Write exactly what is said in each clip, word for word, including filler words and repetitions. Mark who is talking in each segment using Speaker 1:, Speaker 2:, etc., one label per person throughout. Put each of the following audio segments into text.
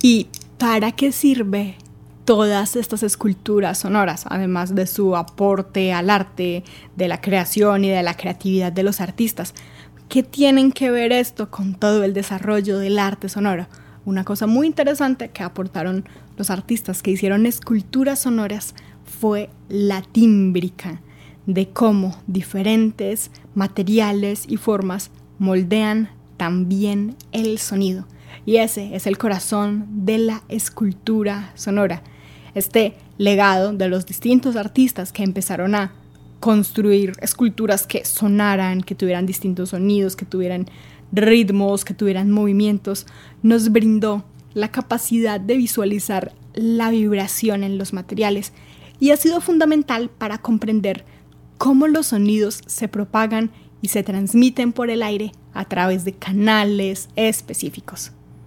Speaker 1: ¿Y para qué sirve todas estas esculturas sonoras, además de su aporte al arte, de la creación y de la creatividad de los artistas? ¿Qué tienen que ver esto con todo el desarrollo del arte sonoro? Una cosa muy interesante que aportaron los artistas que hicieron esculturas sonoras fue la tímbrica, de cómo diferentes materiales y formas moldean también el sonido. Y ese es el corazón de la escultura sonora. Este legado de los distintos artistas que empezaron a construir esculturas que sonaran, que tuvieran distintos sonidos, que tuvieran ritmos, que tuvieran movimientos, nos brindó la capacidad de visualizar la vibración en los materiales y ha sido fundamental para comprender cómo los sonidos se propagan y se transmiten por el aire a través de canales específicos.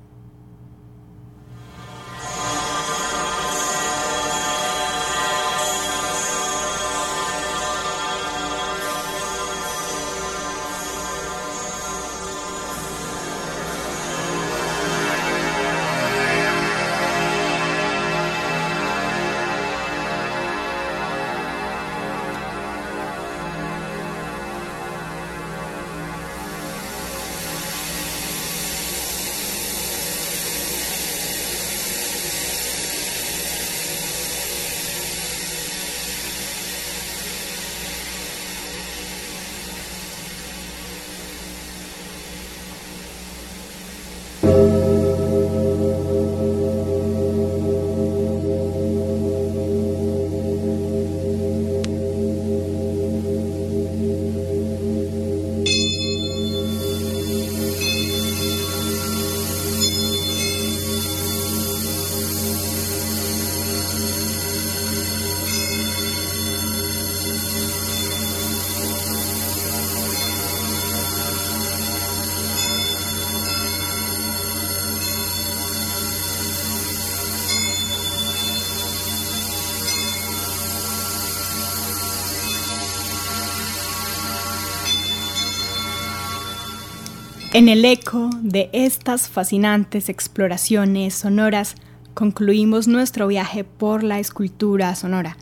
Speaker 1: En el eco de estas fascinantes exploraciones sonoras, concluimos nuestro viaje por la escultura sonora.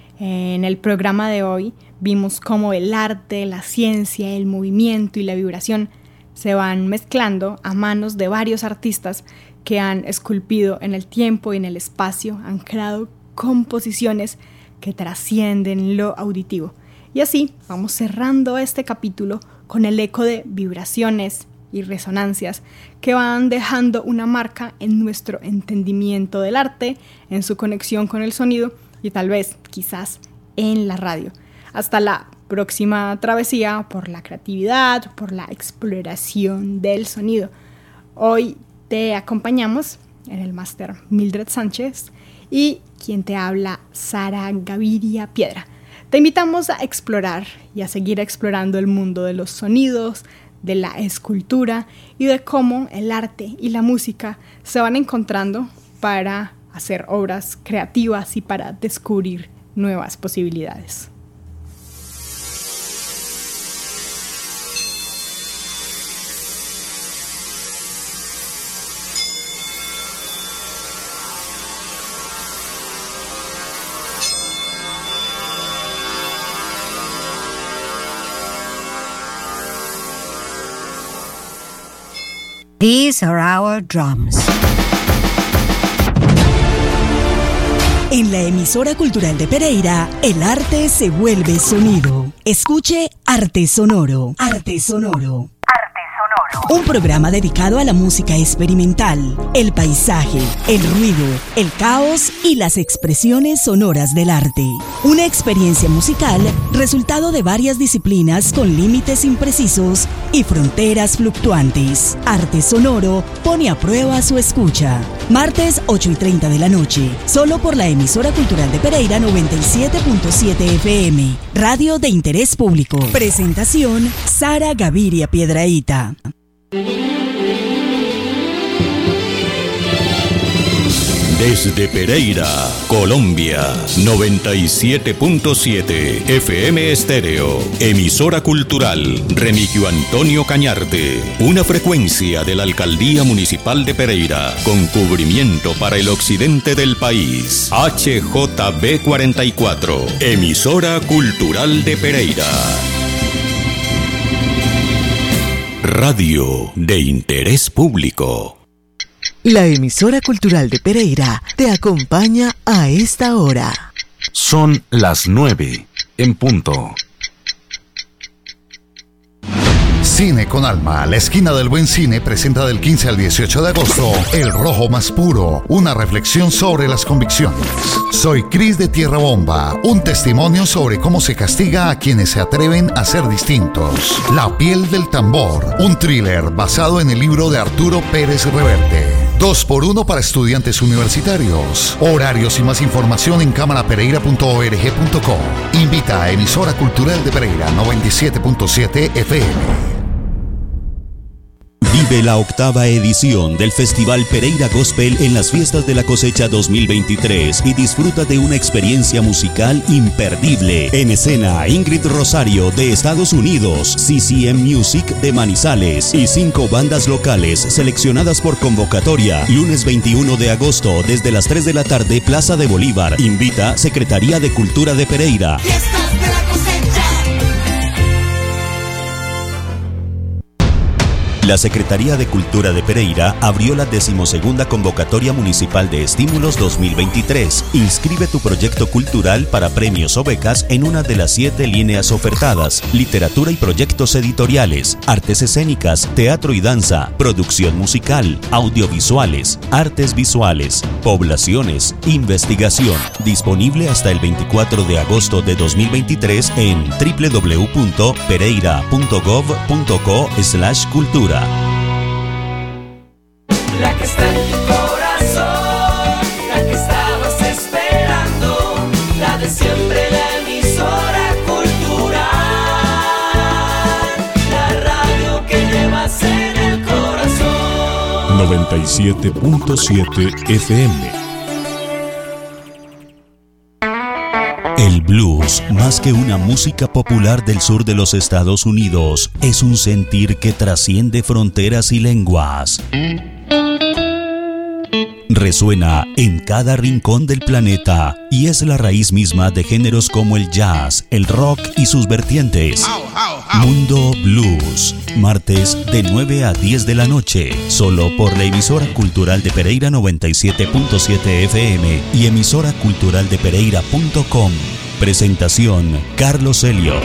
Speaker 1: En el programa de hoy vimos cómo el arte, la ciencia, el movimiento y la vibración se van mezclando a manos de varios artistas que han esculpido en el tiempo y en el espacio, han creado composiciones que trascienden lo auditivo. Y así vamos cerrando este capítulo con el eco de vibraciones y resonancias que van dejando una marca en nuestro entendimiento del arte, en su conexión con el sonido y tal vez, quizás, en la radio. Hasta la próxima travesía por la creatividad, por la exploración del sonido. Hoy te acompañamos en el máster Mildred Sánchez y quien te habla, Sara Gaviria Piedra. Te invitamos a explorar y a seguir explorando el mundo de los sonidos, de la escultura y de cómo el arte y la música se van encontrando para hacer obras creativas y para descubrir nuevas posibilidades.
Speaker 2: These are our drums.
Speaker 3: En la emisora cultural de Pereira, el arte se vuelve sonido. Escuche Arte Sonoro. Arte Sonoro. Un programa dedicado a la música experimental, el paisaje, el ruido, el caos y las expresiones sonoras del arte. Una experiencia musical resultado de varias disciplinas con límites imprecisos y fronteras fluctuantes. Arte Sonoro pone a prueba su escucha. Martes ocho y treinta de la noche, solo por la emisora cultural de Pereira noventa y siete punto siete F M, radio de interés público. Presentación, Sara Gaviria Piedrahita.
Speaker 2: Desde Pereira, Colombia, noventa y siete punto siete F M Estéreo, emisora cultural Remigio Antonio Cañarte, una frecuencia de la Alcaldía Municipal de Pereira, con cubrimiento para el occidente del país. H J B cuarenta y cuatro, emisora cultural de Pereira. Radio de interés público.
Speaker 3: La emisora cultural de Pereira te acompaña a esta hora.
Speaker 4: Son las nueve en punto.
Speaker 5: Cine con Alma, la esquina del buen cine, presenta del quince al dieciocho de agosto El Rojo Más Puro, una reflexión sobre las convicciones. Soy Cris de Tierra Bomba, un testimonio sobre cómo se castiga a quienes se atreven a ser distintos. La Piel del Tambor, un thriller basado en el libro de Arturo Pérez Reverte. Dos por uno para estudiantes universitarios. Horarios y más información en cámara pereira punto org punto co. Invita a Emisora Cultural de Pereira noventa y siete punto siete F M.
Speaker 6: Vive la octava edición del Festival Pereira Gospel en las Fiestas de la Cosecha dos mil veintitrés y disfruta de una experiencia musical imperdible. En escena, Ingrid Rosario de Estados Unidos, C C M Music de Manizales y cinco bandas locales seleccionadas por convocatoria. Lunes veintiuno de agosto desde las tres de la tarde, Plaza de Bolívar. Invita Secretaría de Cultura de Pereira.
Speaker 7: Fiestas de la Cosecha.
Speaker 6: La Secretaría de Cultura de Pereira abrió la decimosegunda convocatoria municipal de estímulos dos mil veintitrés. Inscribe tu proyecto cultural para premios o becas en una de las siete líneas ofertadas: literatura y proyectos editoriales, artes escénicas, teatro y danza, producción musical, audiovisuales, artes visuales, poblaciones, investigación. Disponible hasta el veinticuatro de agosto de dos mil veintitrés en w w w punto pereira punto gov punto co slash cultura.
Speaker 7: La que está en tu corazón, la que estabas esperando, la de siempre, la emisora cultural, la radio que llevas en el corazón.
Speaker 4: noventa y siete punto siete F M.
Speaker 6: El blues, más que una música popular del sur de los Estados Unidos, es un sentir que trasciende fronteras y lenguas. Resuena en cada rincón del planeta y es la raíz misma de géneros como el jazz, el rock y sus vertientes. Mundo Blues, martes de nueve a diez de la noche, solo por la emisora cultural de Pereira noventa y siete punto siete F M y emisora cultural de pereira punto com. Presentación: Carlos Elliot.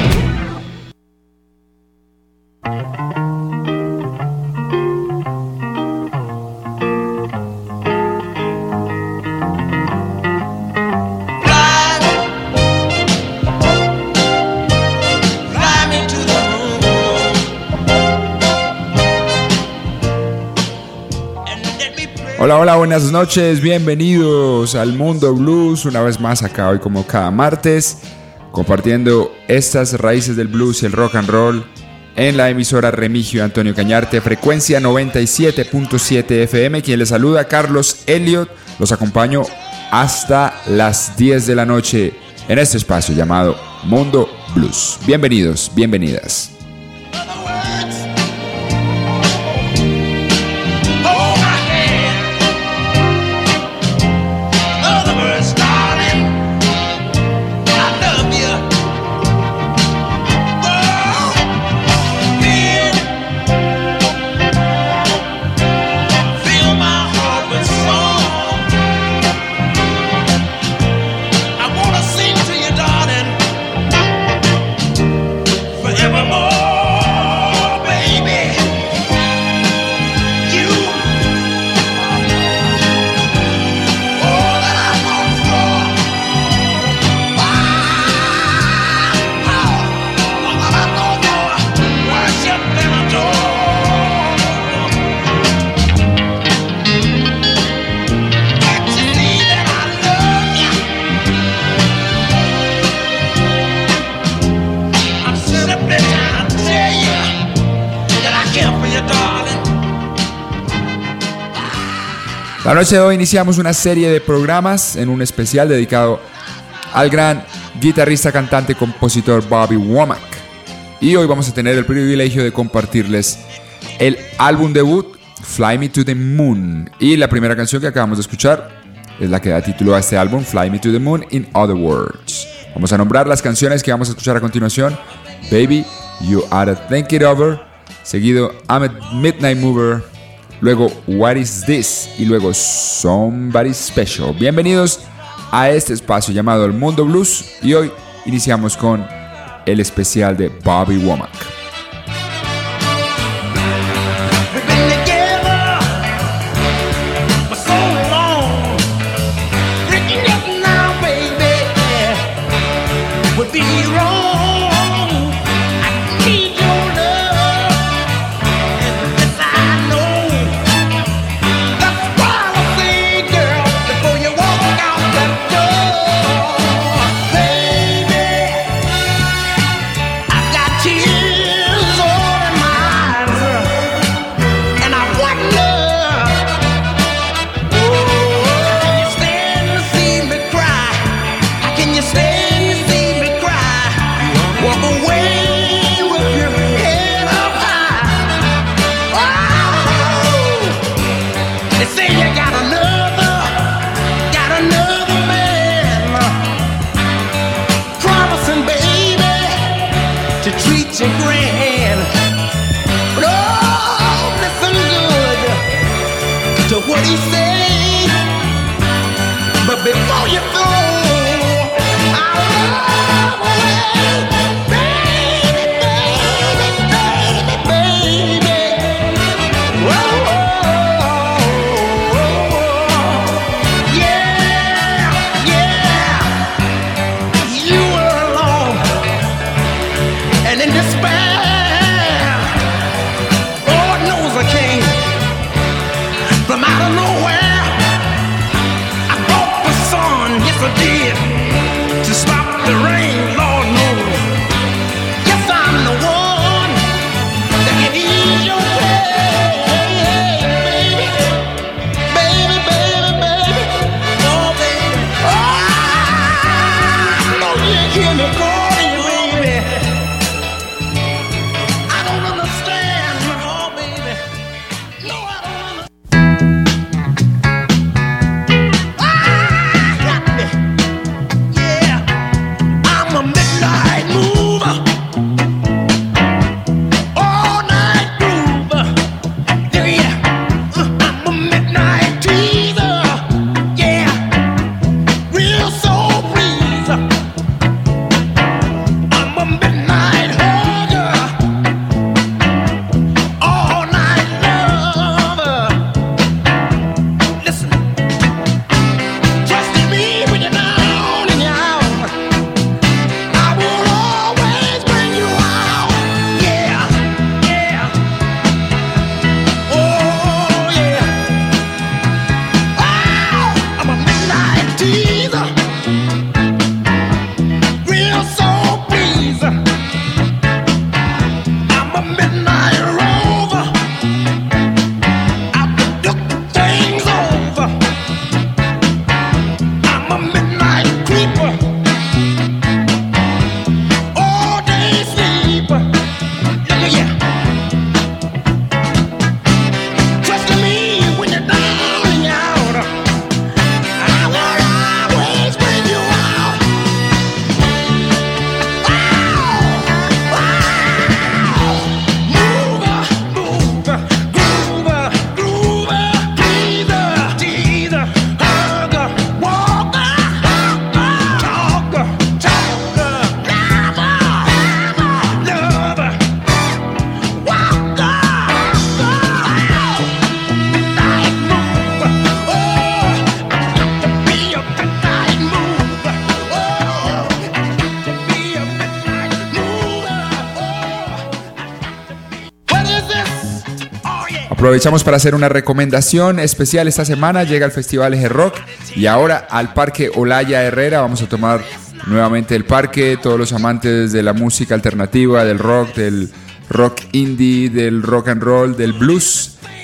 Speaker 8: Hola, hola, buenas noches, bienvenidos al Mundo Blues, una vez más acá hoy como cada martes, compartiendo estas raíces del blues y el rock and roll en la emisora Remigio Antonio Cañarte, frecuencia noventa y siete punto siete F M, quien les saluda, Carlos Elliot, los acompaño hasta las diez de la noche en este espacio llamado Mundo Blues. Bienvenidos, bienvenidas.
Speaker 7: Forevermore.
Speaker 8: La noche de hoy iniciamos una serie de programas en un especial dedicado al gran guitarrista, cantante, compositor Bobby Womack. Y hoy vamos a tener el privilegio de compartirles el álbum debut Fly Me to the Moon. Y la primera canción que acabamos de escuchar es la que da título a este álbum, Fly Me to the Moon, In Other Words. Vamos a nombrar las canciones que vamos a escuchar a continuación. Baby, You Oughta Think It Over, seguido I'm a Midnight Mover, luego What Is This y luego Somebody Special. Bienvenidos a este espacio llamado El Mundo Blues y hoy iniciamos con el especial de Bobby Womack. Aprovechamos para hacer una recomendación especial esta semana. Llega el Festival Eje Rock y ahora al Parque Olaya Herrera. Vamos a tomar nuevamente el parque. Todos los amantes de la música alternativa, del rock, del rock indie, del rock and roll, del blues,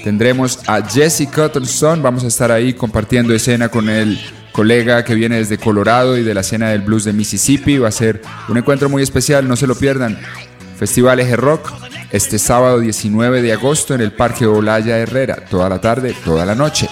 Speaker 8: tendremos a Jesse Cottonson. Vamos a estar ahí compartiendo escena con el colega que viene desde Colorado y de la escena del blues de Mississippi. Va a ser un encuentro muy especial, no se lo pierdan. Festival Eje Rock, este sábado diecinueve de agosto en el Parque Olaya Herrera. Toda la tarde, toda la noche.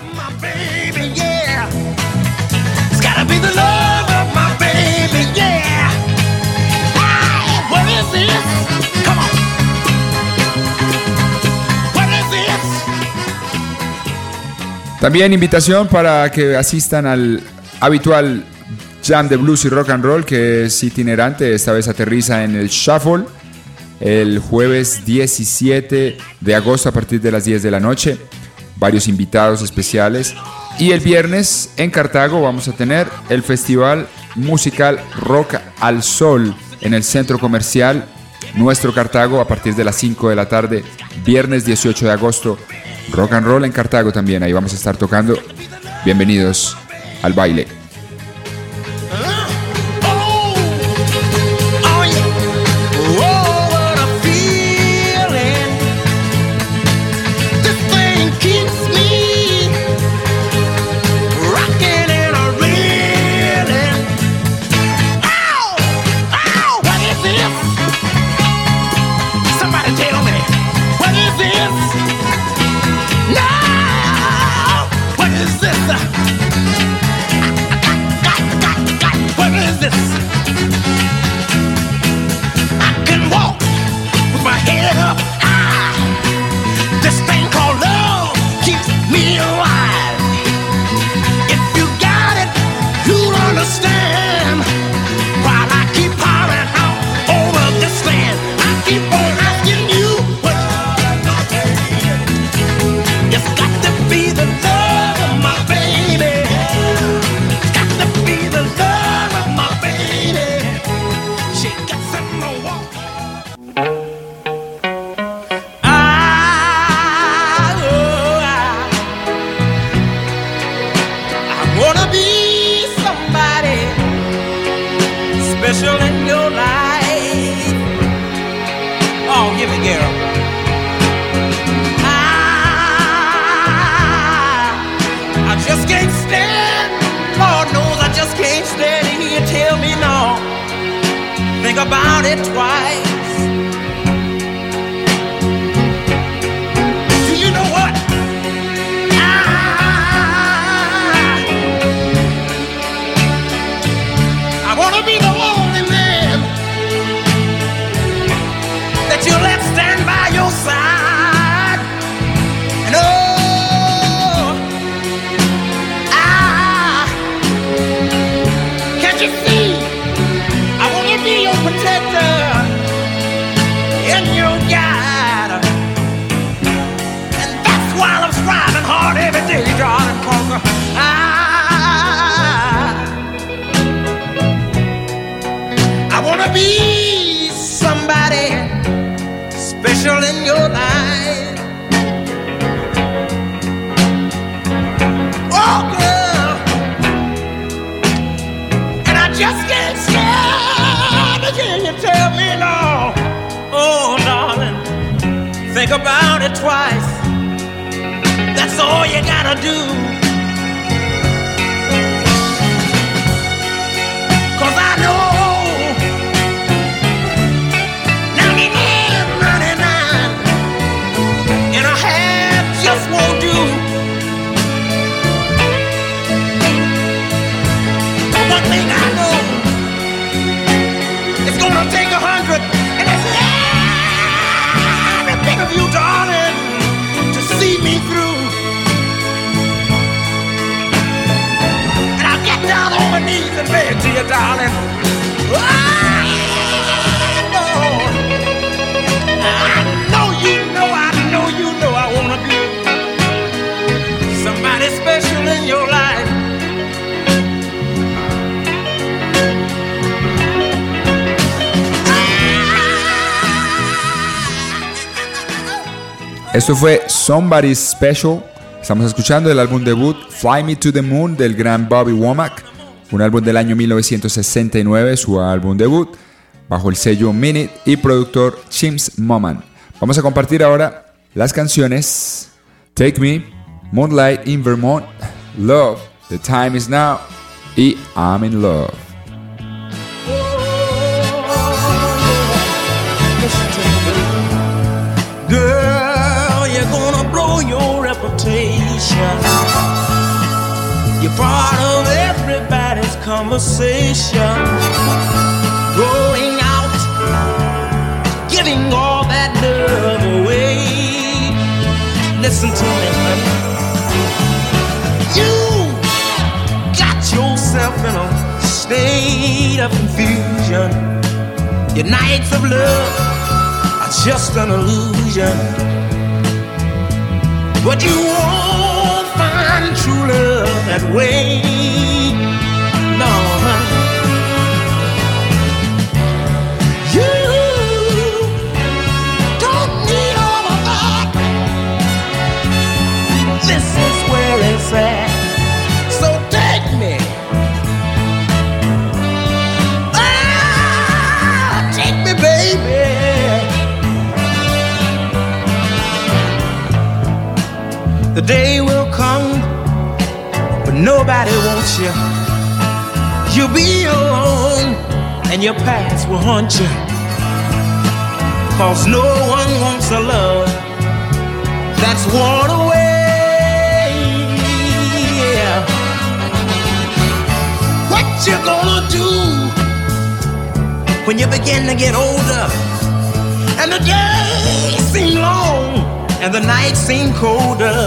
Speaker 8: También invitación para que asistan al habitual Jam de Blues y Rock and Roll, que es itinerante. Esta vez aterriza en el Shuffle el jueves diecisiete de agosto a partir de las diez de la noche. Varios invitados especiales. Y el viernes en Cartago vamos a tener el Festival Musical Rock al Sol en el Centro Comercial Nuestro Cartago a partir de las cinco de la tarde. Viernes dieciocho de agosto. Rock and Roll en Cartago también, ahí vamos a estar tocando. Bienvenidos al baile.
Speaker 7: About it twice. Do you know what? I, I want to be the only man that you let stand by your side. And oh, I, can't you see? Be your protector and your guide, and that's why I'm striving hard every day, darling, 'cause I I wanna be somebody special in your life. Oh girl, and I just can't stand. Can you tell me no? Oh, darling, think about it twice. That's all you gotta do. 'Cause I know ninety-nine, ninety-nine and a half just won't do. But one thing I know, it's gonna take a hundred, and it's everything of you, darling, to see me through. And I'll get down on my knees and beg to you, darling. Oh, I know you know, I know you know I wanna be somebody special in your life.
Speaker 8: Esto fue Somebody Special. Estamos escuchando el álbum debut Fly Me to the Moon del gran Bobby Womack, un álbum del año mil novecientos sesenta y nueve, su álbum debut, bajo el sello Minute y productor Chimps Moman. Vamos a compartir ahora las canciones Take Me, Moonlight in Vermont, Love, The Time Is Now y I'm in Love.
Speaker 7: Girl, you're gonna blow your reputation. You're part of everybody's conversation. Going out, giving all that love away. Listen to me, honey. You got yourself in a state of confusion. Your nights of love are just an illusion. But you won't find true love that way. No, honey. You don't need all of that. This is where it's at. So take me. Ah, take me, baby. The day will come, but nobody wants you. You'll be alone, and your past will haunt you. Cause no one wants a love that's worn away. Yeah. What you gonna do when you begin to get older, and the days seem long and the nights seem colder?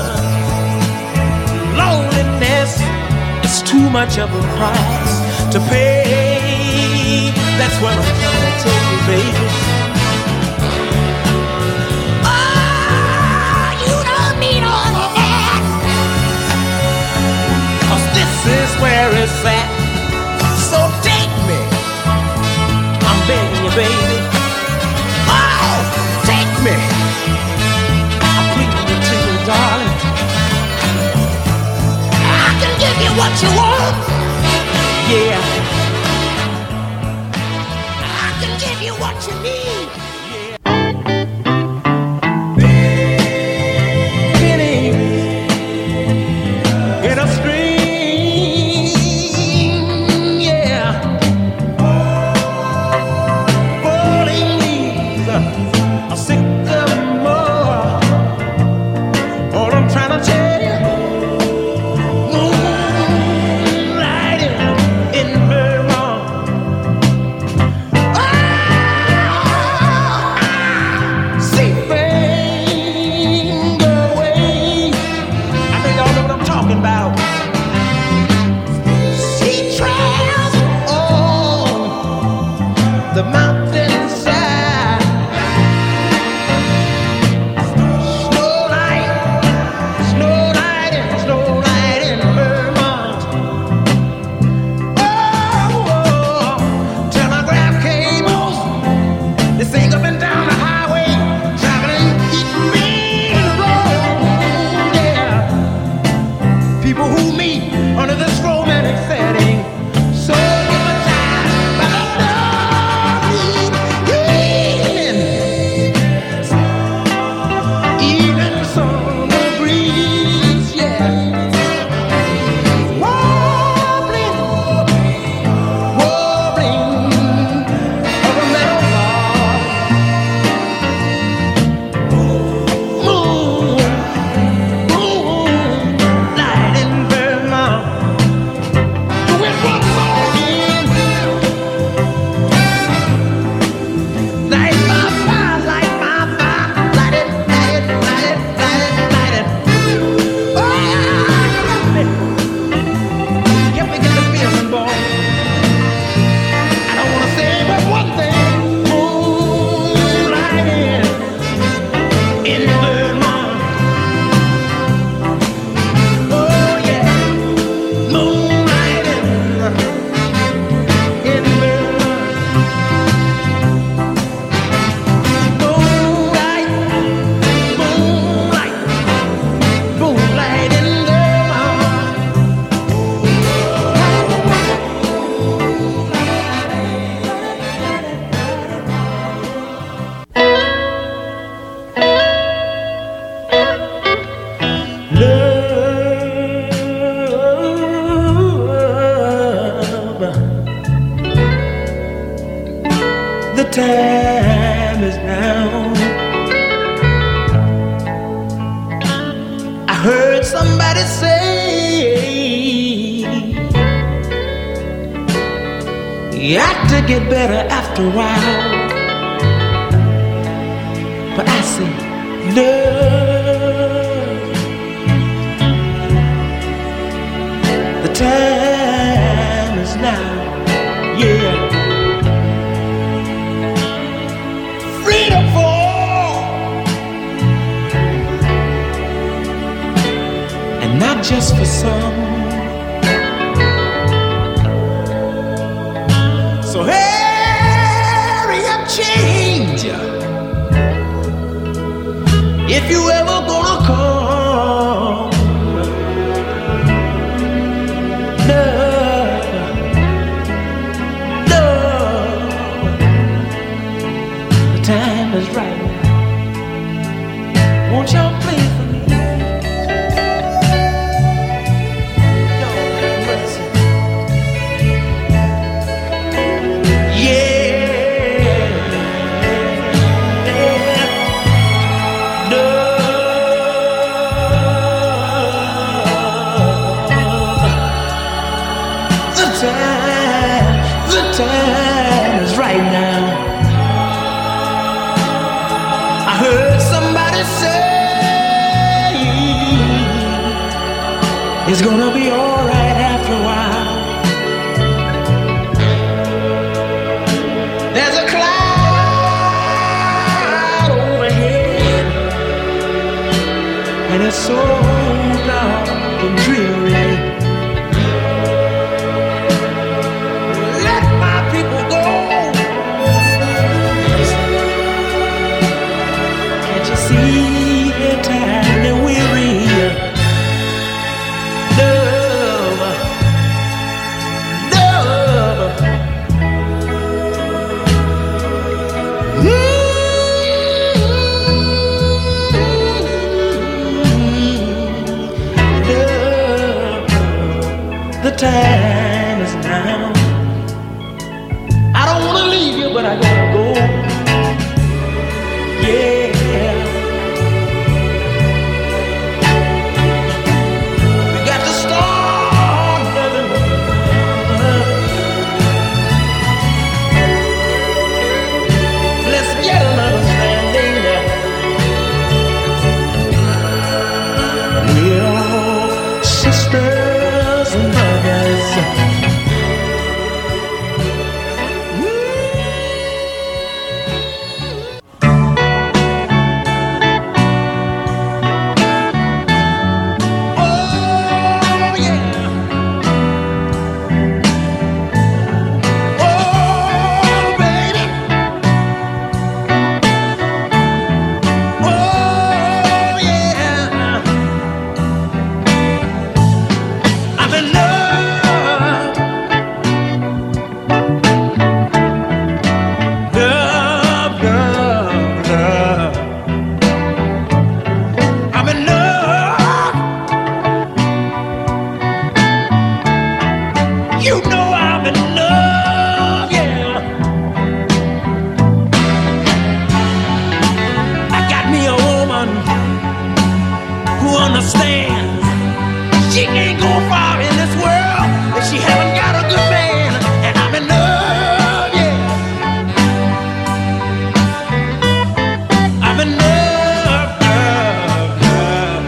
Speaker 7: Loneliness is too much of a price to pay. That's what I'm trying to tell you, baby. Oh, you don't need all of that. Cause this is where it's at. So take me. I'm begging you, baby. Oh, take me. I'm pleading you to you, darling. I can give you what you want. Yeah. I can give you what you need. Yeah. In a stream, yeah. Falling leaves, a sycamore. All I'm trying to tell you, moonlight time is now. I heard somebody say you have to get better after a while. But I say no. The time is now. Yeah. Freedom for all, and not just for some. So hurry up, change, if you ever gonna come. No, no, the time is right. Won't y'all play for me? Lord have mercy. Yeah, no, the time, the time is right now. I heard somebody say it's gonna be alright after a while. There's a cloud overhead, and it's so dark and dreary. Let my people go. Can't you see they're tired, they're weary? Love, love. Love. The time is now. I don't wanna leave you, but I gotta go. Yeah. We got to start loving one another. Let's get an understanding that we're all sisters and brothers. Oh yeah. Oh baby. Oh yeah. I'm in love. Love, love, love. I'm in love. You know I'm in love, yeah. I got me a woman who understands. She can't go far in this world if she haven't got a good man. And I'm in love, yeah. I'm in love, love, love.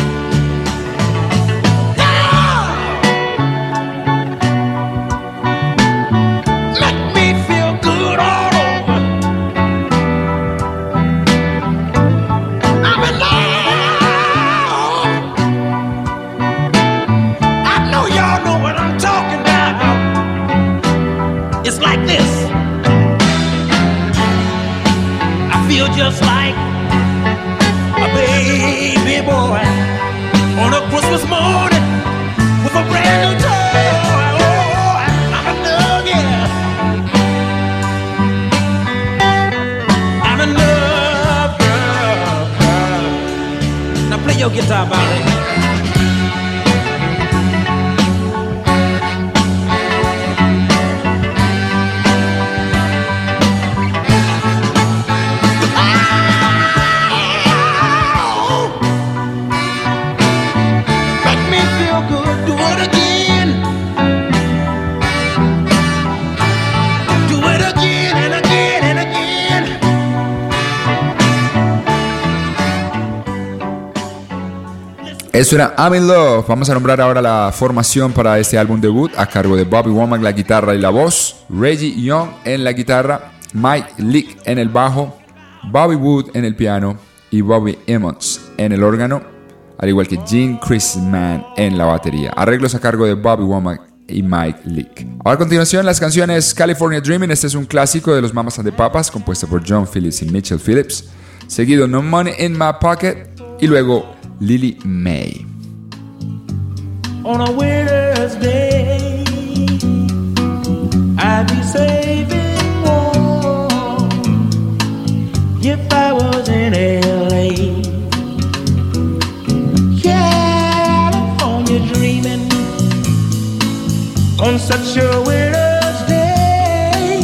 Speaker 7: Love. Make me feel good all over. I'm in love. I know y'all know what I'm talking about. It's like this. I feel just like a baby boy on a Christmas morning with a brand new toy. Oh, I'm in love, yeah. I'm in love, love, love. Now play your guitar, Bobby.
Speaker 8: Esto era I'm in Love. Vamos a nombrar ahora la formación para este álbum debut a cargo de Bobby Womack, la guitarra y la voz, Reggie Young en la guitarra, Mike Leake en el bajo, Bobby Wood en el piano y Bobby Emmons en el órgano, al igual que Gene Chrisman en la batería. Arreglos a cargo de Bobby Womack y Mike Leake. Ahora a continuación las canciones California Dreaming. Este es un clásico de los Mamas and the Papas, compuesta por John Phillips y Mitchell Phillips. Seguido No Money in My Pocket y luego Lily May.
Speaker 7: On a winter's day, I'd be saving warm if I was in L A. California dreaming on such a winter's day.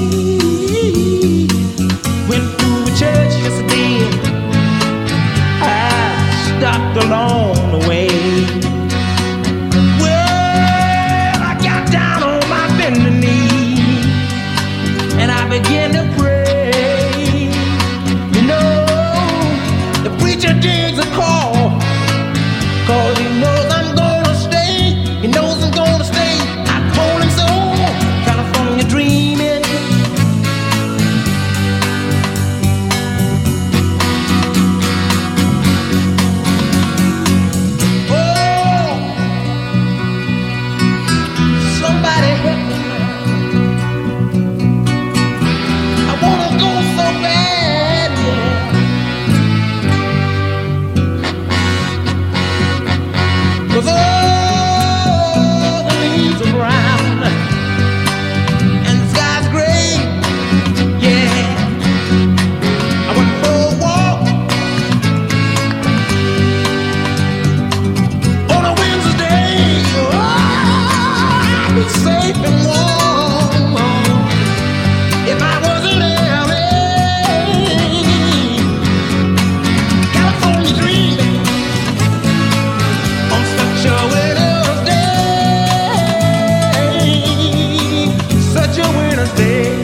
Speaker 7: Went to a church yesterday, I stopped along the way. Well, I got down on my bending knee and I began to pray. You know, the preacher digs a call, cause he knows I'm gonna stay. He knows I'm gonna stay. I told him so. California dreaming. Oh, somebody help me. I wanna go so bad, yeah. Cause all the leaves are brown and the sky's gray, yeah. I went for a walk on a Wednesday. Oh, I'd be safe and warm if I was in L A. California dreaming on such a winter's day, such a winter's day,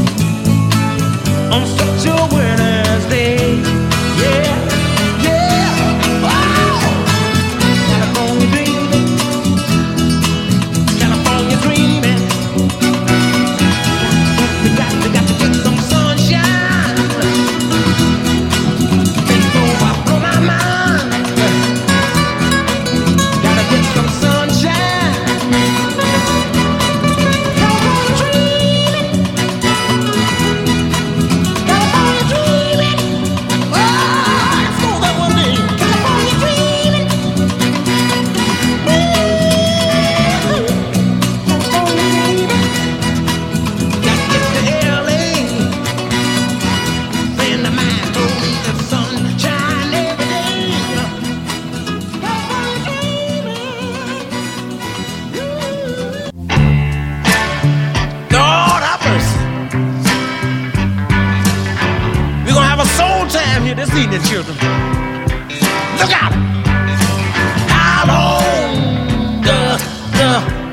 Speaker 7: on such a winter's day, yeah, yeah. Wow. California dreaming, California dreaming. We got, we got to get some sunshine before I blow my mind. Gotta get some sunshine. California dreaming. California dreaming. Oh, let's go that one day. California dreaming. California dreaming. Gotta get to L A. Friend of mine told me the sunshine every day. California dreaming. Lord have mercy. We're gonna have a soul time here this evening, children. Look out! How long the, the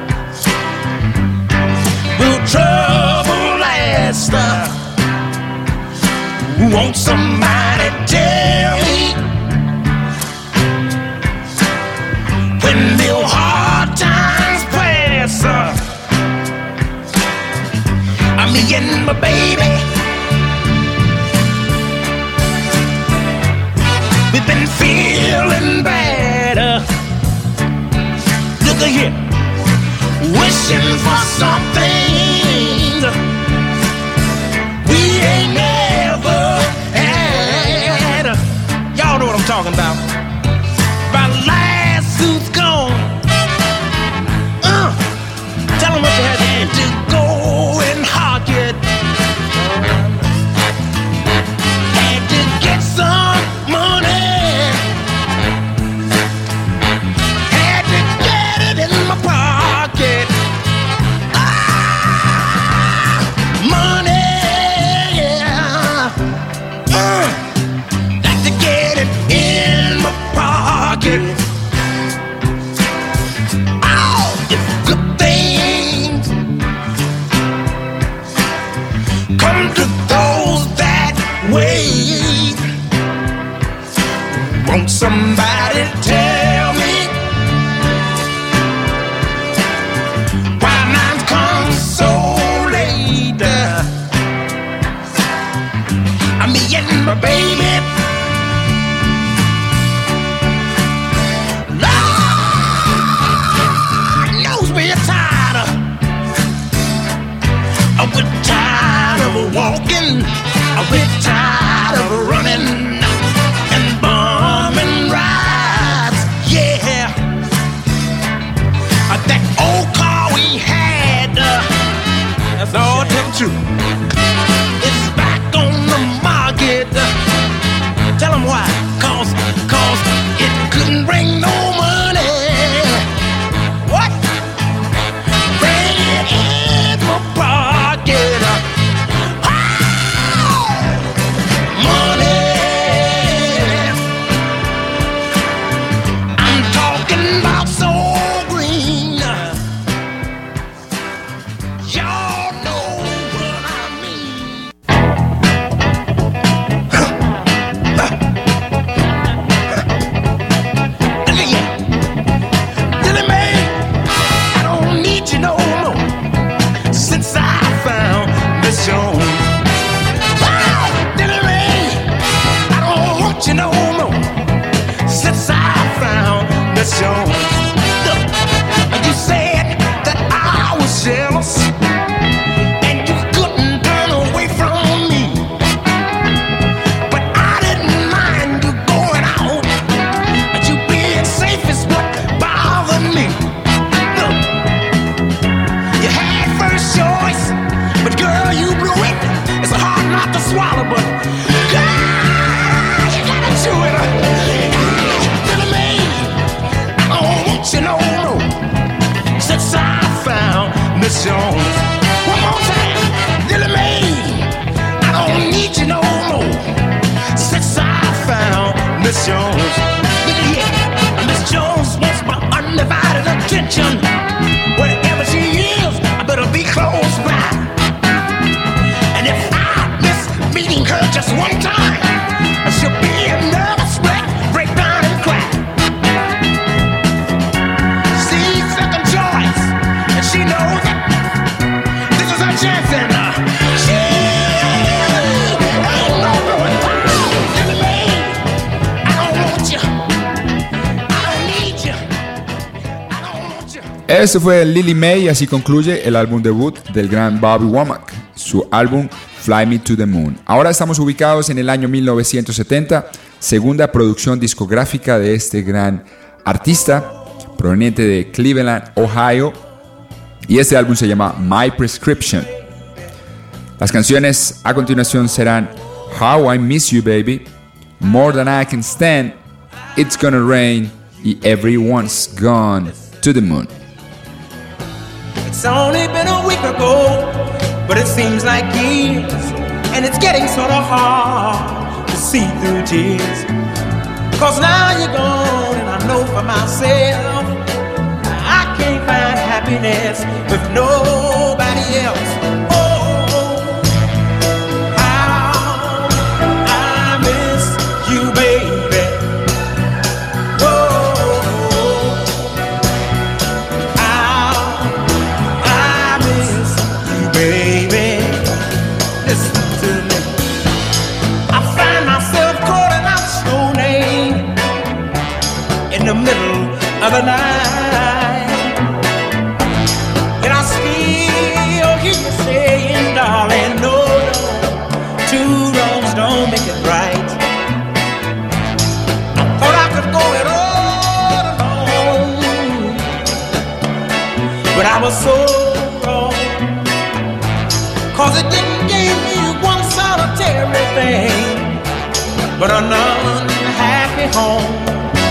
Speaker 7: will trouble last? Uh, won't somebody tell me when the hard times pass? Uh, I'm me and my baby, we've been feeling bad. Uh, look at here, wishing for something we ain't never had. Y'all know what I'm talking about. My last suit's gone. Uh, tell 'em what you had to go and hawk it. Had to get some money. Had to get it in my pocket. Ah!
Speaker 8: Esto fue Lily May y así concluye el álbum debut del gran Bobby Womack, su álbum Fly Me to the Moon. Ahora estamos ubicados en el año mil novecientos setenta, segunda producción discográfica de este gran artista proveniente de Cleveland, Ohio, y este álbum se llama My Prescription. Las canciones a continuación serán How I Miss You Baby, More Than I Can Stand, It's Gonna Rain y Everyone's Gone to the Moon.
Speaker 7: It's only been a week ago, but it seems like years, and it's getting sort of hard to see through tears. Cause now you're gone, and I know for myself, I can't find happiness with nobody else. Oh, how I miss you, baby. Oh, how I miss you, baby. Listen to me. I find myself calling out your name in the middle of the night, and I still hear you saying, darling, no, no, two wrongs don't make it right. I thought I could go it all alone, but I was so wrong, cause it didn't give me one solitary thing, but an unhappy home.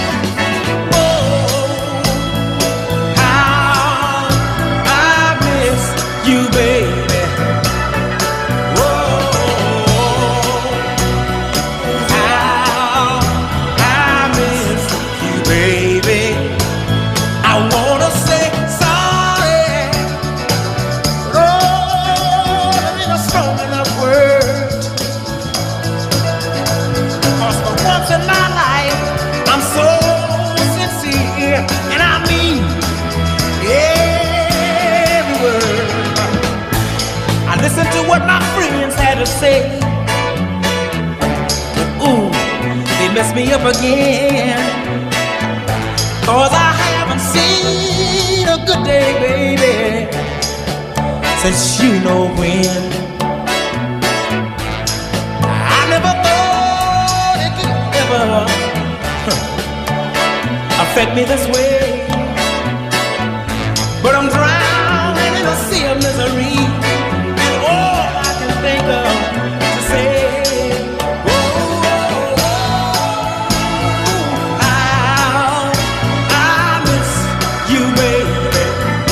Speaker 7: You, baby. Whoa, how I miss you, baby. I wanna say sorry, but oh, that ain't a strong enough word. Cause for once in my life, I'm so sincere, and I mean, yeah, every word. Listen to what my friends had to say. Ooh, they messed me up again. Cause I haven't seen a good day, baby, since you know when. I never thought it could ever huh, affect me this way, but I'm drowning in a sea of misery. Think of to say, oh, oh, oh, how I miss you, baby.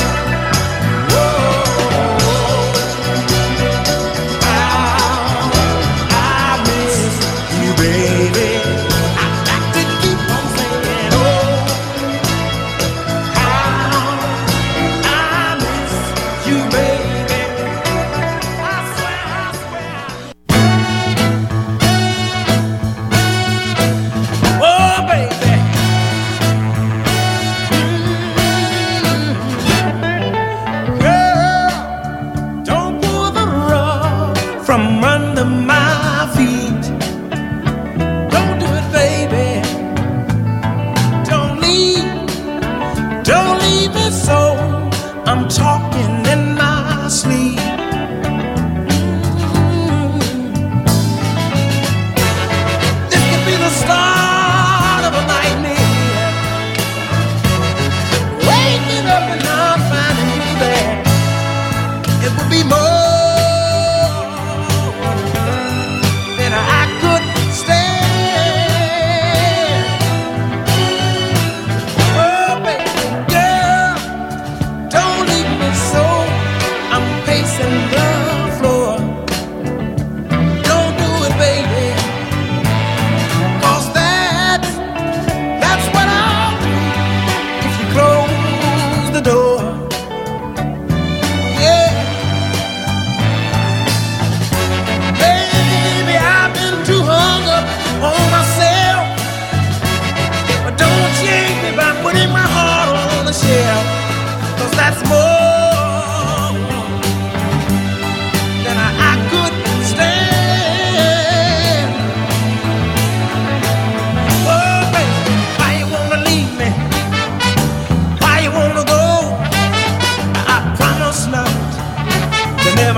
Speaker 7: Oh, how I miss you, baby. I got to keep on saying, oh, how I miss you, baby. Don't leave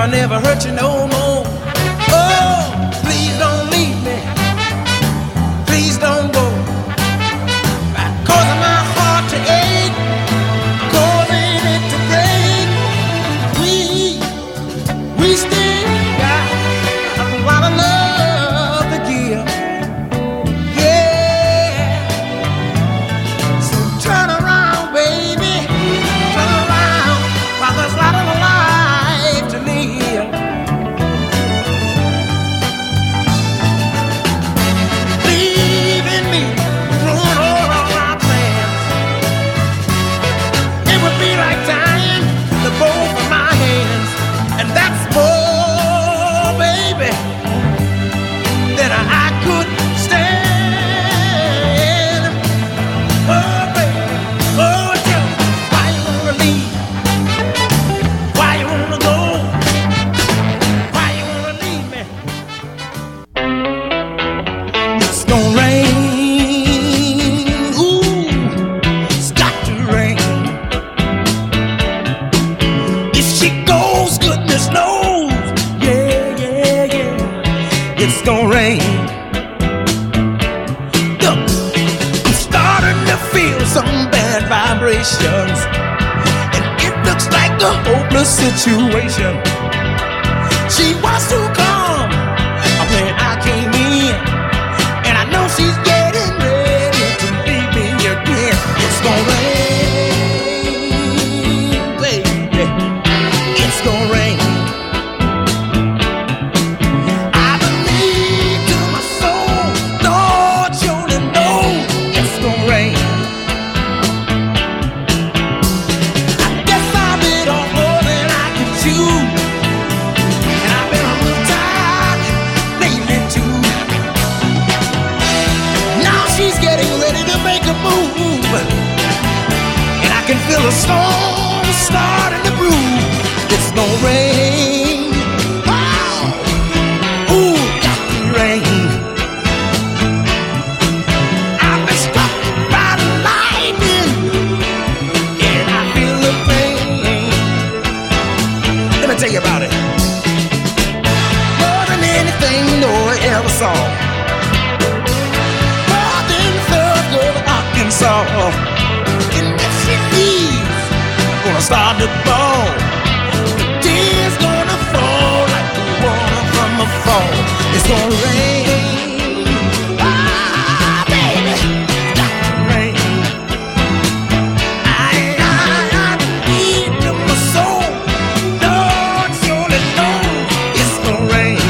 Speaker 7: never, never hurt you no more. Oh, please don't leave me. Please don't go. Causing my heart to ache, causing it to break. We, we still got a lot of love to give. Yeah. So turn around, baby. Turn around, while there's a lot of life to live. Believe in me, ruin all of our plans. It would be like tying the both of my hands, and that's more, baby, than I could stand. Oh, baby, oh, tell me why you wanna leave, why you wanna go, why you wanna leave me. It's gonna rain, ooh, it's got to rain. If she goes, goodness knows, yeah, yeah, yeah, it's gonna rain. Look, I'm starting to feel some bad vibrations, and it looks like a hopeless situation. She was too calm when I came in, and I know she's getting ready to leave me again. It's gonna rain, baby. It's gonna rain. I believe to my soul, Lord, surely know it's gonna rain. I guess I bit off more than I could chew, and I've been a little tired lately too. Now she's getting ready to make a move, and I can feel a storm starting to brew. It's gonna rain. Oh, ooh, got to rain. I've been struck by the lightning, and I feel the pain. Let me tell you about it. More than anything no I ever saw, more than third girl Arkansas. And if she leaves, I'm gonna start to fall. The tears gonna fall like the water from a fall. It's gonna rain. Ah, baby, it's got to rain. I, I, I need to my soul. Lord, surely knows it's gonna rain.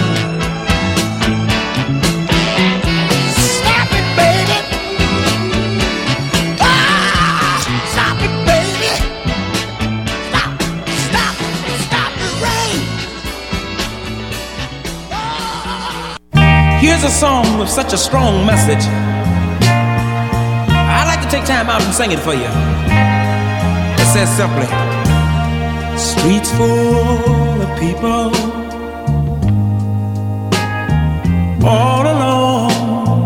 Speaker 7: Stop it, baby. Ah, stop it, baby. Stop, stop, stop the rain. Here's a song with such a strong message. I'd like to take time out and sing it for you. It says simply, streets full of people, all alone,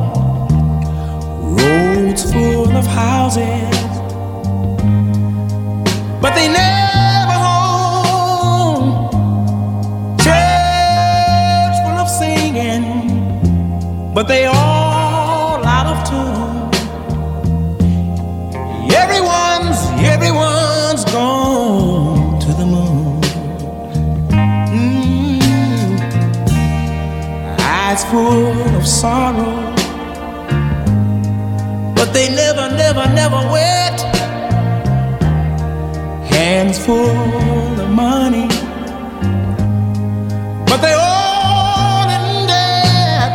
Speaker 7: roads full of houses, but they never home. Church full of singing, but they all out of tune. Everyone's, everyone's gone to the moon. Mm. Eyes full of sorrow, but they never, never, never wet. Hands full of money, but they all in debt.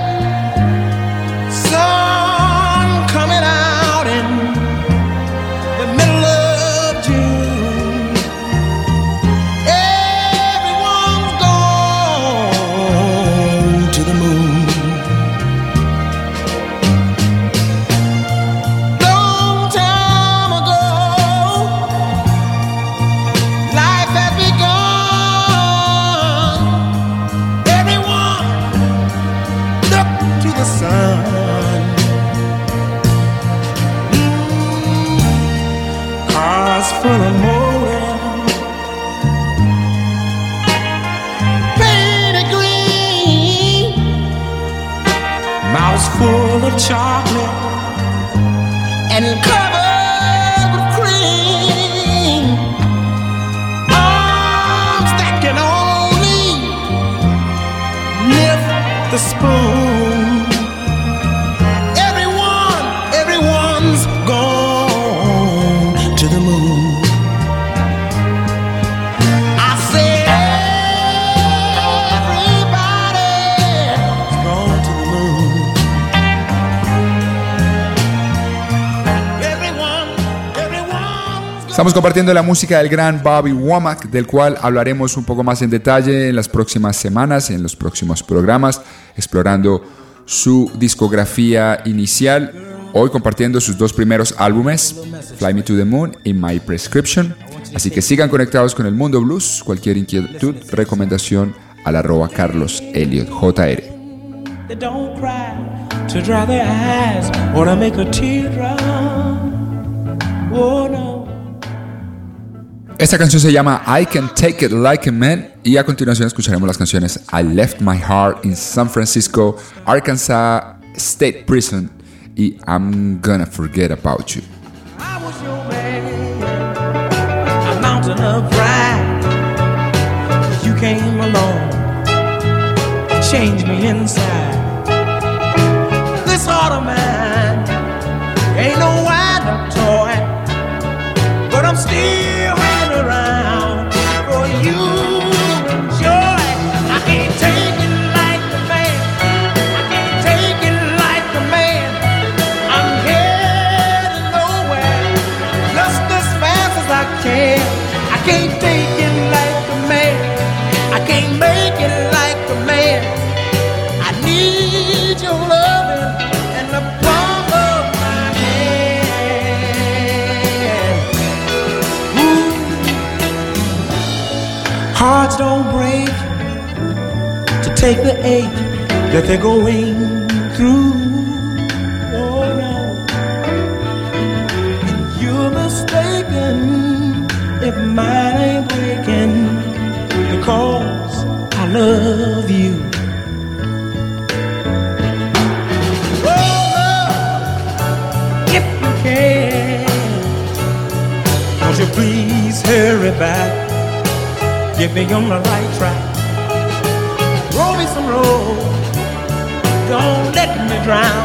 Speaker 7: Sun coming out in the middle of June. Everyone's gone to the moon. Long time ago, life has begun. Everyone look to the sun. Mm, cars full of motor, chocolate and covered with cream. Arms that can only lift the spoon. Everyone, everyone's gone to the moon.
Speaker 8: Estamos compartiendo la música del gran Bobby Womack, del cual hablaremos un poco más en detalle en las próximas semanas, en los próximos programas, explorando su discografía inicial. Hoy compartiendo sus dos primeros álbumes, Fly Me to the Moon y My Prescription. Así que sigan conectados con el mundo blues. Cualquier inquietud, recomendación al arroba Carlos Elliot J R. Esta canción se llama I Can Take It Like a Man y a continuación escucharemos las canciones I Left My Heart in San Francisco, Arkansas State Prison y I'm Gonna Forget About You.
Speaker 7: I was your man, a mountain of pride. You came along, changed me inside. This heart of mine ain't no wind-up toy, but I'm still around for you to enjoy. I can't take it like a man. I can't take it like a man. I'm heading nowhere just as fast as I can. I can't take it like a man. I can't make it like a man. I need your loving and the palm of my hand. Ooh. Hearts don't break to take the ache that they're going through. Oh no, and you're mistaken if mine ain't breaking, because I love you. Oh love, if you can, won't you please hurry back? Get me on the right track. Roll me some road. Don't let me drown.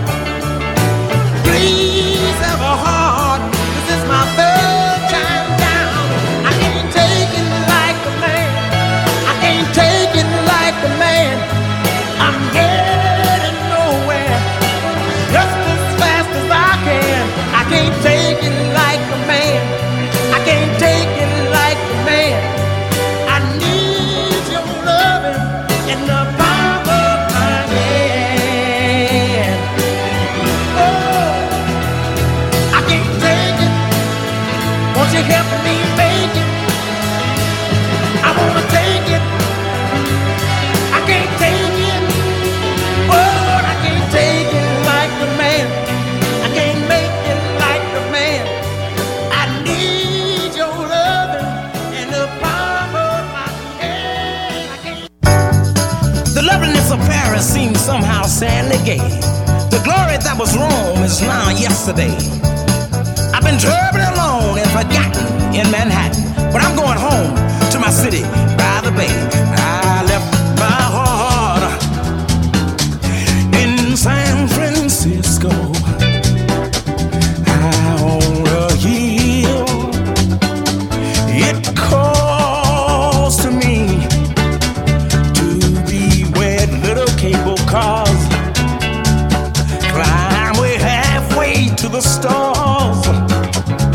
Speaker 7: Please have a heart. This is my third time down. I can't take it like a man. I can't take it like a man. I'm getting nowhere just as fast as I can. I can't take it like a man. I can't take it like a man. You help me make it. I wanna take it. I can't take it. Oh, I can't take it like a man. I can't make it like a man. I need your loving in the palm of my hand. The loveliness of Paris seems somehow sadly gay. The glory that was Rome is now yesterday. I've been traveling alone and forgotten in Manhattan, but I'm going home to my city by the bay. I left my heart in San Francisco, high on a hill. It calls to me to be where little cable cars climb way halfway to the stars.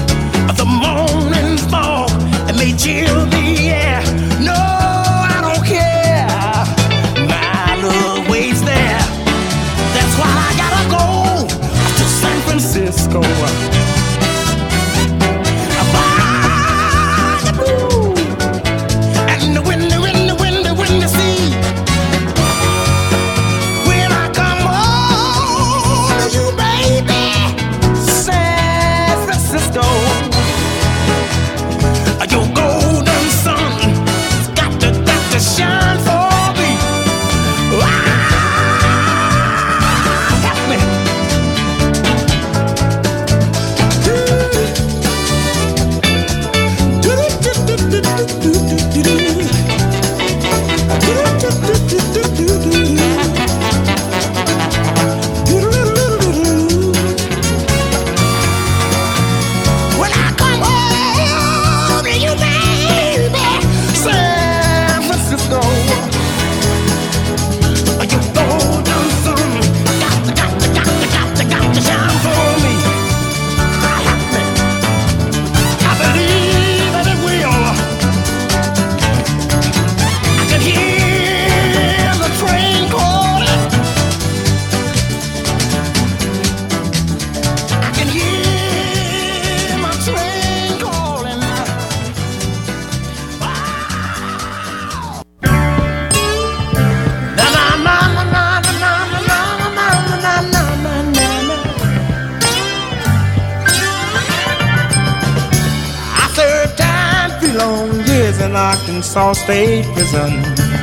Speaker 7: Arkansas State Prison.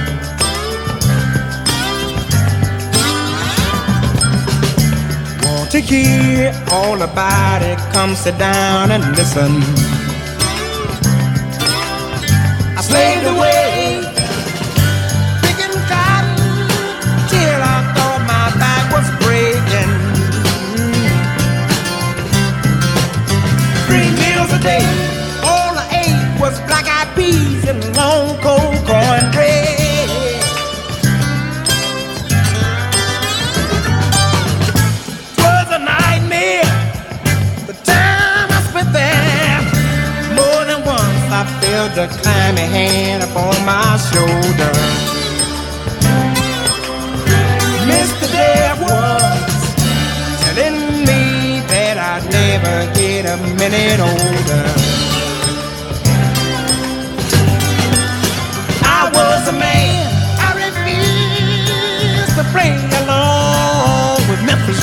Speaker 7: Want to hear all about it? Come sit down and listen. I slaved away, picking cotton, till I thought my back was breaking. Three meals a day, all I ate was black-eyed peas and long cold cornbread. Twas a nightmare, the time I spent there. More than once I felt a clammy hand upon my shoulder. Mister Death was telling me that I'd never get a minute older. I was a man, I refused to play along with Memphis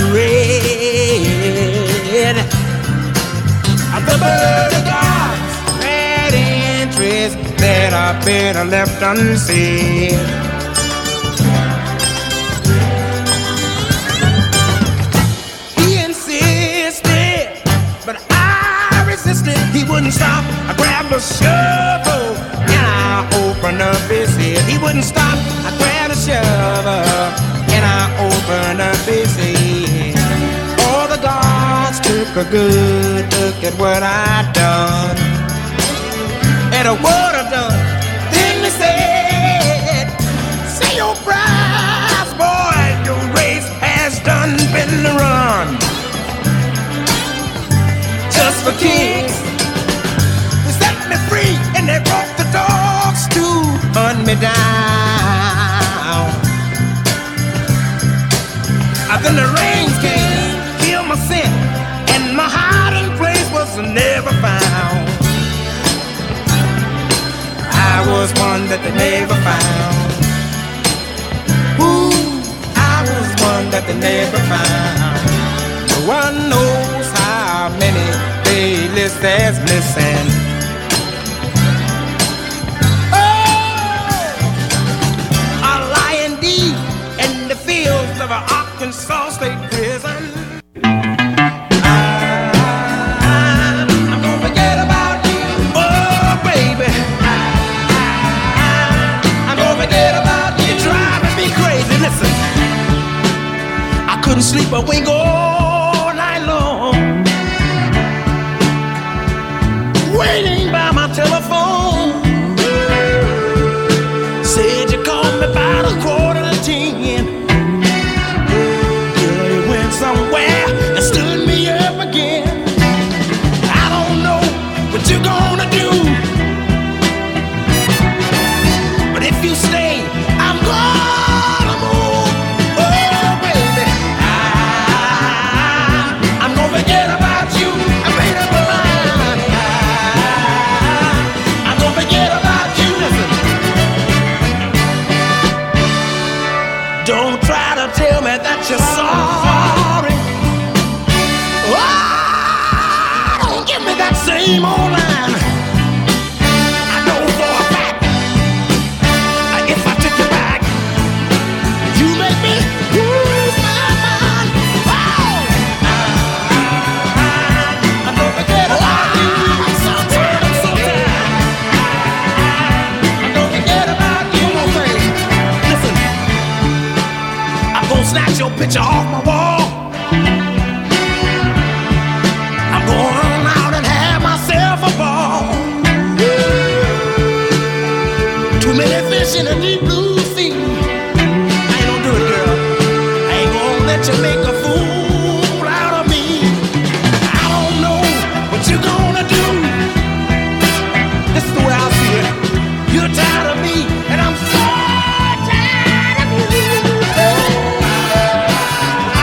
Speaker 7: Red. The bird of God's bad interest that I better left unsaid. He insisted, but I resisted. He wouldn't stop. I grabbed a shovel and I opened up his head. He wouldn't stop. I grabbed a shovel and I opened up his head. All the guards took a good look at what I'd done, and at what I'd done. Then they said, "Say your prize, boy, your race has done been run." Just for kicks, they set me free and they brought the dogs to hunt me down. Then the rains came, killed my scent, and my hiding place was never found. I was one that they never found. Ooh, I was one that they never found. No one knows how many they list there's missing. Oh, I lie indeed in the fields of an Arkansas State Prison. Couldn't sleep a wink all night long, waiting by my telephone. Said you called me about a quarter to ten. Girl, you went somewhere and stood me up again. I don't know what you're gonna do, but if you stay, I'm gonna move. Forget about you, I made up my mind. I'm gonna forget about you, listen. Don't try to tell me that you're sorry. Oh, don't give me that same old line. I know for a fact, if I took you back, you make me lose my mind. Snatch your picture off my wall. I'm going out and have myself a ball. Too many fish in a deep blue sea. I ain't gonna do it, girl. I ain't gonna let you make a fool out of me. I don't know what you're gonna do. This is the way I see it. You're tired of me, and I'm so tired of you. I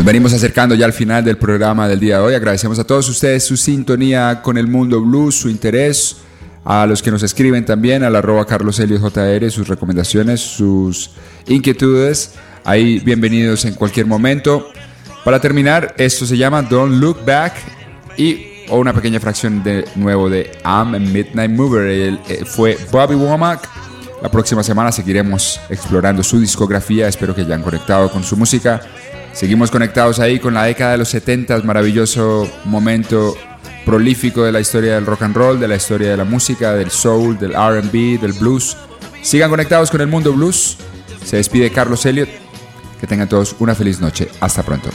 Speaker 8: venimos acercando ya al final del programa del día de hoy. Agradecemos a todos ustedes su sintonía con el mundo blues, su interés, a los que nos escriben también al arroba Carlos Elliot J R, sus recomendaciones, sus inquietudes. Ahí bienvenidos en cualquier momento. Para terminar, esto se llama Don't Look Back y o una pequeña fracción de nuevo de I'm a Midnight Mover. El, eh, fue Bobby Womack. La próxima semana seguiremos explorando su discografía. Espero que hayan conectado con su música. Seguimos conectados ahí con la década de los setenta, maravilloso momento prolífico de la historia del rock and roll, de la historia de la música, del soul, del R and B, del blues. Sigan conectados con el mundo blues. Se despide Carlos Elliot. Que tengan todos una feliz noche. Hasta pronto.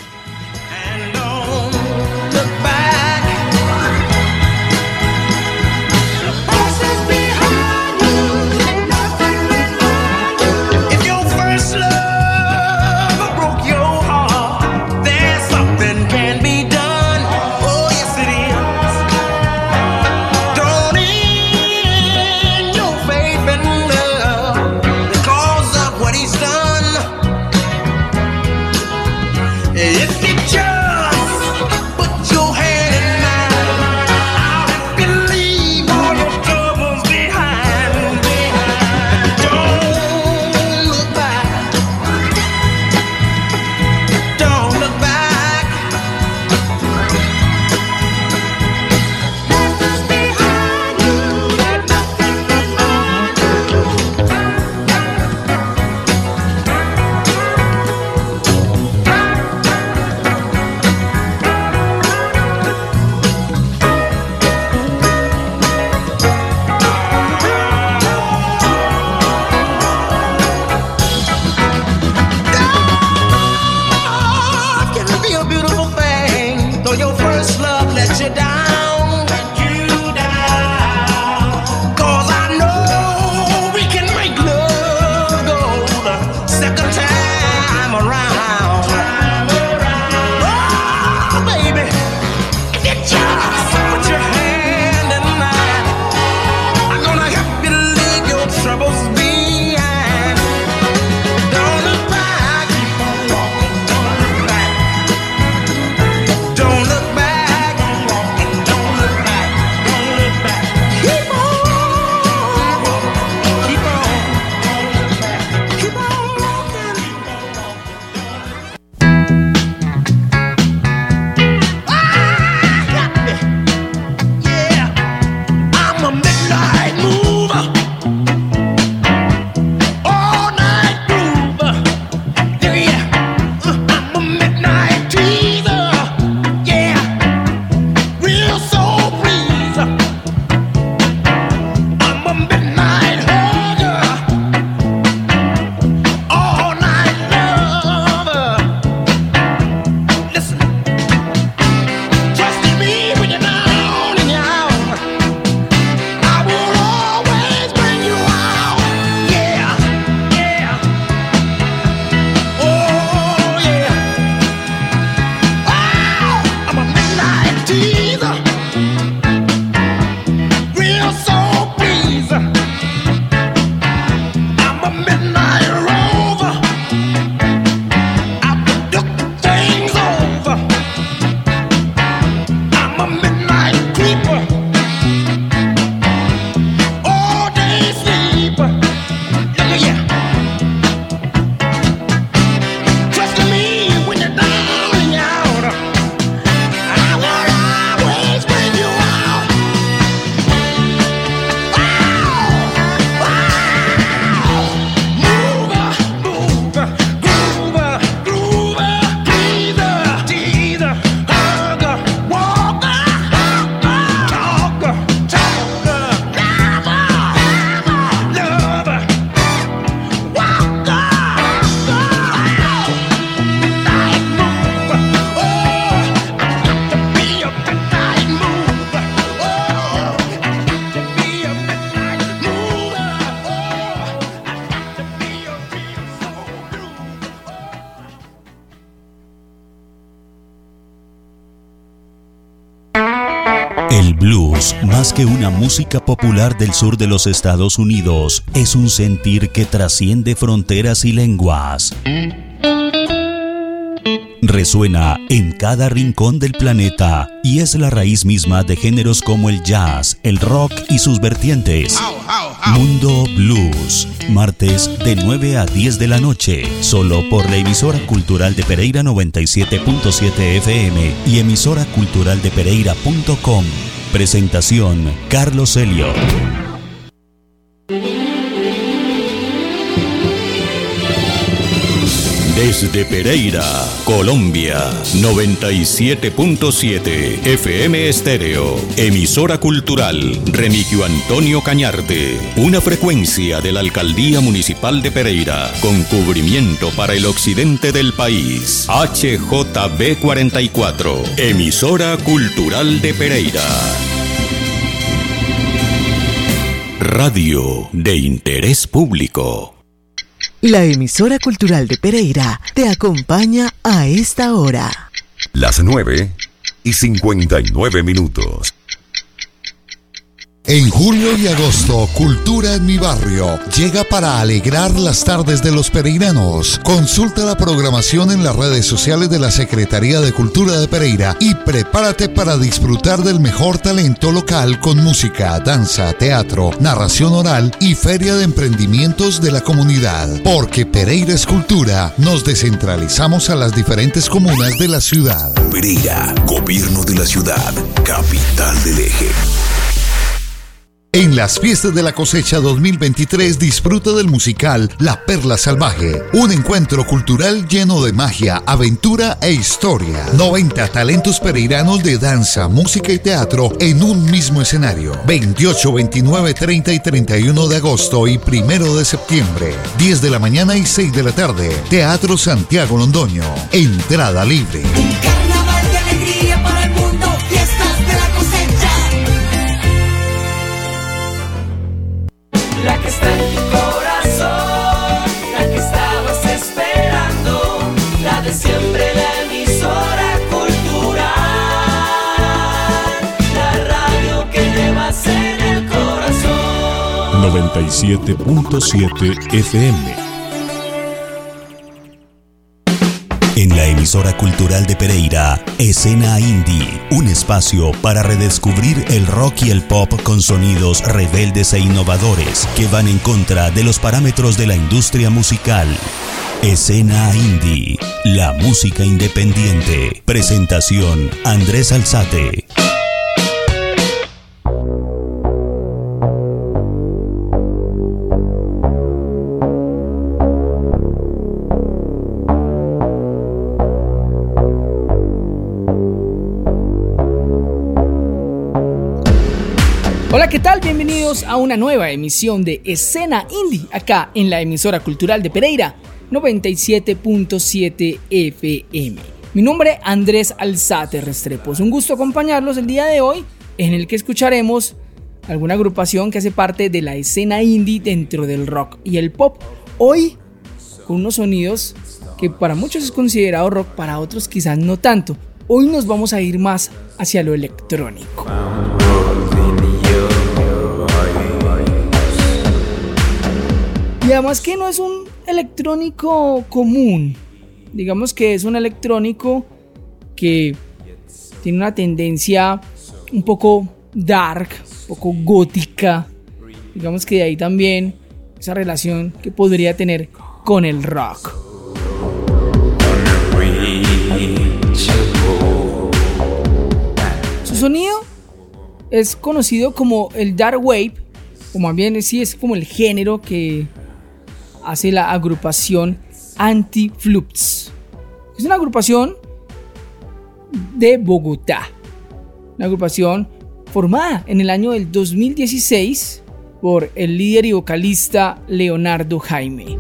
Speaker 6: El blues, más que una música popular del sur de los Estados Unidos, es un sentir que trasciende fronteras y lenguas. resuena en cada rincón del planeta y es la raíz misma de géneros como el jazz, el rock y sus vertientes. Mundo Blues, martes de nueve a diez de la noche, solo por la emisora cultural de Pereira noventa y siete punto siete F M y emisora cultural de pereira punto com. Presentación Carlos Helio.
Speaker 2: Desde Pereira, Colombia, noventa y siete punto siete F M Estéreo, emisora cultural Remigio Antonio Cañarte, una frecuencia de la Alcaldía Municipal de Pereira, con cubrimiento para el occidente del país. H J B cuarenta y cuatro, emisora cultural de Pereira. Radio de interés público.
Speaker 9: La emisora cultural de Pereira te acompaña a esta hora.
Speaker 4: Las nueve y cincuenta y nueve minutos.
Speaker 5: En julio y agosto, Cultura en mi barrio llega para alegrar las tardes de los pereiranos. Consulta la programación en las redes sociales de la Secretaría de Cultura de Pereira y prepárate para disfrutar del mejor talento local con música, danza, teatro, narración oral y feria de emprendimientos de la comunidad. Porque Pereira es cultura, nos descentralizamos a las diferentes comunas de la ciudad.
Speaker 4: Pereira, gobierno de la ciudad, capital del eje.
Speaker 5: En las fiestas de la cosecha dos mil veintitrés disfruta del musical La Perla Salvaje, un encuentro cultural lleno de magia, aventura e historia. noventa talentos pereiranos de danza, música y teatro en un mismo escenario. veintiocho, veintinueve, treinta y treinta y uno de agosto y primero de septiembre. diez de la mañana y seis de la tarde. Teatro Santiago Londoño. Entrada libre.
Speaker 7: Carnaval de alegría para el mundo, fiestas de la cosecha. La que está en tu corazón, la que estabas esperando, la de siempre, la emisora cultural, la radio que llevas en el corazón.
Speaker 6: noventa y siete punto siete F M. En la emisora cultural de Pereira, Escena Indie, un espacio para redescubrir el rock y el pop con sonidos rebeldes e innovadores que van en contra de los parámetros de la industria musical. Escena Indie, la música independiente. Presentación Andrés Alzate.
Speaker 10: Hola, ¿qué tal? Bienvenidos a una nueva emisión de Escena Indie, acá en la emisora cultural de Pereira, noventa y siete punto siete F M. Mi nombre es Andrés Alzate Restrepo. Es un gusto acompañarlos el día de hoy, en el que escucharemos alguna agrupación que hace parte de la escena indie dentro del rock y el pop. Hoy, con unos sonidos que para muchos es considerado rock, para otros quizás no tanto. Hoy nos vamos a ir más hacia lo electrónico. Y además que no es un electrónico común, digamos que es un electrónico que tiene una tendencia un poco dark, un poco gótica, digamos que de ahí también esa relación que podría tener con el rock. Su sonido es conocido como el dark wave, o más bien sí es como el género que hace la agrupación Anti-Flux. Es una agrupación de Bogotá, una agrupación formada en el año del dos mil dieciséis por el líder y vocalista Leonardo Jaime.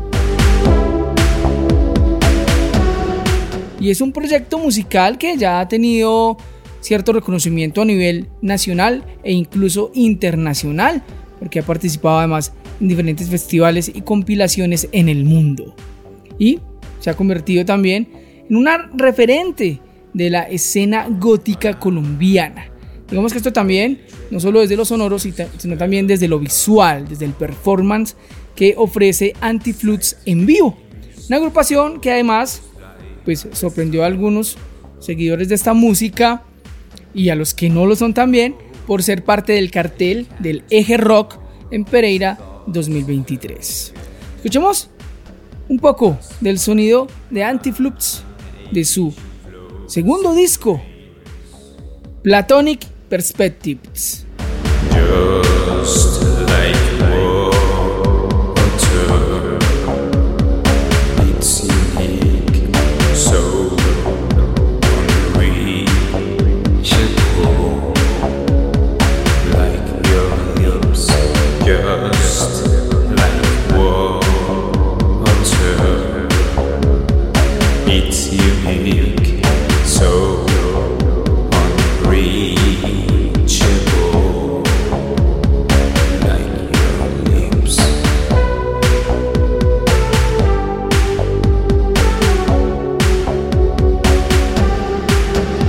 Speaker 10: Y es un proyecto musical que ya ha tenido cierto reconocimiento a nivel nacional e incluso internacional, porque ha participado además en diferentes festivales y compilaciones en el mundo. Y se ha convertido también en una referente de la escena gótica colombiana. Digamos que esto también, no solo desde lo sonoro, sino también desde lo visual, desde el performance que ofrece Anti-Flux en vivo. Una agrupación que además pues sorprendió a algunos seguidores de esta música y a los que no lo son también por ser parte del cartel del Eje Rock en Pereira dos mil veintitrés. Escuchemos un poco del sonido de Anti-Flux de su segundo disco, Platonic Perspectives.
Speaker 11: Just like